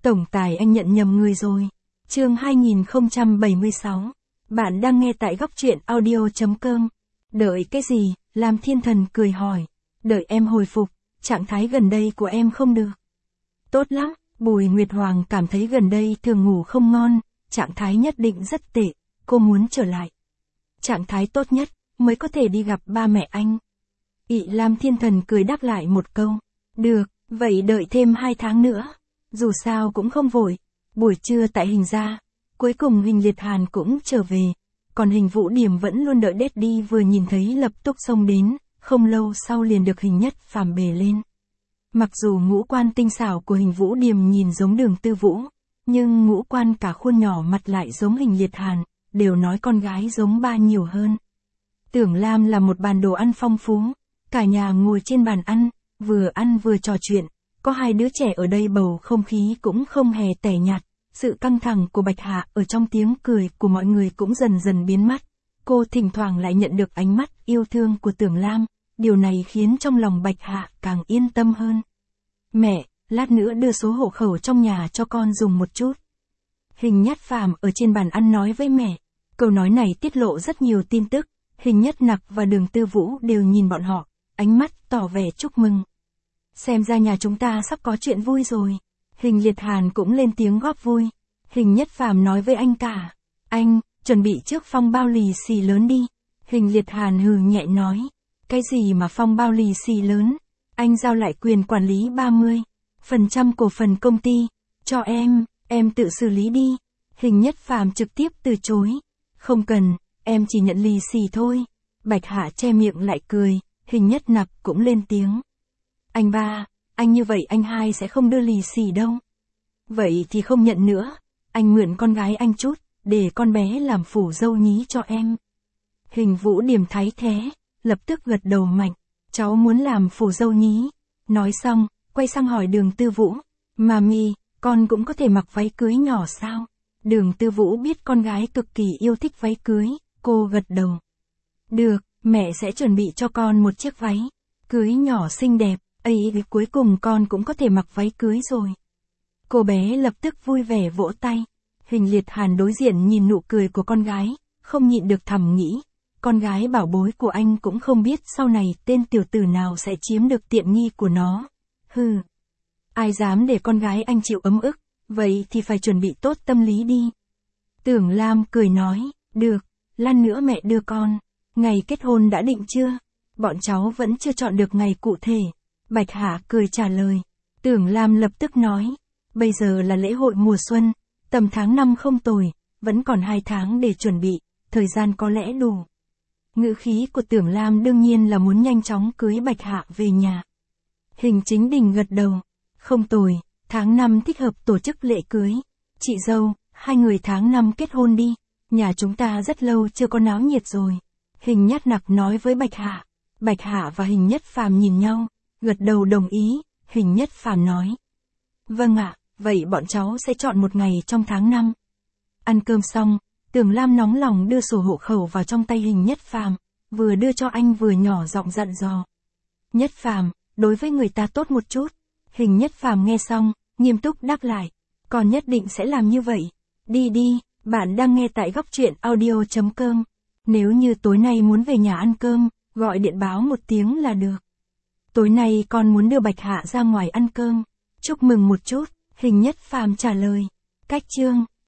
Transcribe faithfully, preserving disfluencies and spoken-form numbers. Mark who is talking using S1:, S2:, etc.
S1: Tổng tài anh nhận nhầm người rồi. Chương hai nghìn không trăm bảy mươi sáu. Bạn đang nghe tại góc truyện audio chấm com. Đợi cái gì? Lam Thiên Thần cười hỏi. Đợi em hồi phục, trạng thái gần đây của em không được. Tốt lắm, Bùi Nguyệt Hoàng cảm thấy gần đây thường ngủ không ngon, trạng thái nhất định rất tệ, cô muốn trở lại. Trạng thái tốt nhất, mới có thể đi gặp ba mẹ anh. Ị Lam Thiên Thần cười đáp lại một câu. Được, vậy đợi thêm hai tháng nữa. Dù sao cũng không vội. Buổi trưa tại Hình gia, cuối cùng Hình Liệt Hàn cũng trở về, còn Hình Vũ Điểm vẫn luôn đợi Daddy vừa nhìn thấy lập tức xông đến, không lâu sau liền được Hình Nhất Phàm bề lên. Mặc dù ngũ quan tinh xảo của Hình Vũ Điểm nhìn giống Đường Tư Vũ, nhưng ngũ quan cả khuôn nhỏ mặt lại giống Hình Liệt Hàn, đều nói con gái giống ba nhiều hơn. Tưởng Lam là một bàn đồ ăn phong phú, cả nhà ngồi trên bàn ăn, vừa ăn vừa trò chuyện, có hai đứa trẻ ở đây bầu không khí cũng không hề tẻ nhạt, sự căng thẳng của Bạch Hạ ở trong tiếng cười của mọi người cũng dần dần biến mất. Cô thỉnh thoảng lại nhận được ánh mắt yêu thương của Tưởng Lam, điều này khiến trong lòng Bạch Hạ càng yên tâm hơn. Mẹ, lát nữa đưa số hộ khẩu trong nhà cho con dùng một chút. Hình Nhất Phàm ở trên bàn ăn nói với mẹ, câu nói này tiết lộ rất nhiều tin tức, Hình Nhất Nặc và Đường Tư Vũ đều nhìn bọn họ, ánh mắt tỏ vẻ chúc mừng. Xem ra nhà chúng ta sắp có chuyện vui rồi. Hình Liệt Hàn cũng lên tiếng góp vui. Hình Nhất Phàm nói với anh cả. Anh, chuẩn bị trước phong bao lì xì lớn đi. Hình Liệt Hàn hừ nhẹ nói. Cái gì mà phong bao lì xì lớn? Anh giao lại quyền quản lý ba mươi phần trăm cổ phần công ty. Cho em, em tự xử lý đi. Hình Nhất Phàm trực tiếp từ chối. Không cần, em chỉ nhận lì xì thôi. Bạch Hạ che miệng lại cười. Hình Nhất Nặc cũng lên tiếng. Anh ba, anh như vậy anh hai sẽ không đưa lì xì đâu. Vậy thì không nhận nữa, anh mượn con gái anh chút, để con bé làm phủ dâu nhí cho em. Hình Vũ Điểm thấy thế, lập tức gật đầu mạnh, cháu muốn làm phủ dâu nhí. Nói xong, quay sang hỏi Đường Tư Vũ, Mami, con cũng có thể mặc váy cưới nhỏ sao? Đường Tư Vũ biết con gái cực kỳ yêu thích váy cưới, cô gật đầu. Được, mẹ sẽ chuẩn bị cho con một chiếc váy cưới nhỏ xinh đẹp. Ấy, cuối cùng con cũng có thể mặc váy cưới rồi. Cô bé lập tức vui vẻ vỗ tay. Hình Liệt Hàn đối diện nhìn nụ cười của con gái, không nhịn được thầm nghĩ. Con gái bảo bối của anh cũng không biết sau này tên tiểu tử nào sẽ chiếm được tiện nghi của nó. Hừ. Ai dám để con gái anh chịu ấm ức, vậy thì phải chuẩn bị tốt tâm lý đi. Tưởng Lam cười nói, được, lát nữa mẹ đưa con. Ngày kết hôn đã định chưa? Bọn cháu vẫn chưa chọn được ngày cụ thể. Bạch Hạ cười trả lời. Tưởng Lam lập tức nói. Bây giờ là lễ hội mùa xuân, tầm tháng năm không tồi, vẫn còn hai tháng để chuẩn bị, thời gian có lẽ đủ. Ngữ khí của Tưởng Lam đương nhiên là muốn nhanh chóng cưới Bạch Hạ về nhà. Hình Chính Đình gật đầu. Không tồi, tháng năm thích hợp tổ chức lễ cưới. Chị dâu, hai người tháng năm kết hôn đi, nhà chúng ta rất lâu chưa có náo nhiệt rồi. Hình Nhất Nặc nói với Bạch Hạ. Bạch Hạ và Hình Nhất Phàm nhìn nhau. Gật đầu đồng ý, Hình Nhất Phàm nói. Vâng ạ, vậy bọn cháu sẽ chọn một ngày trong tháng năm. Ăn cơm xong, Tưởng Lam nóng lòng đưa sổ hộ khẩu vào trong tay Hình Nhất Phàm, vừa đưa cho anh vừa nhỏ giọng dặn dò. Nhất Phàm, đối với người ta tốt một chút. Hình Nhất Phàm nghe xong, nghiêm túc đáp lại. Con nhất định sẽ làm như vậy. Đi đi, bạn đang nghe tại góc truyện audio chấm com. Nếu như tối nay muốn về nhà ăn cơm, gọi điện báo một tiếng là được. Tối nay con muốn đưa Bạch Hạ ra ngoài ăn cơm. Chúc mừng một chút, Hình Nhất Phàm trả lời. Cách chương.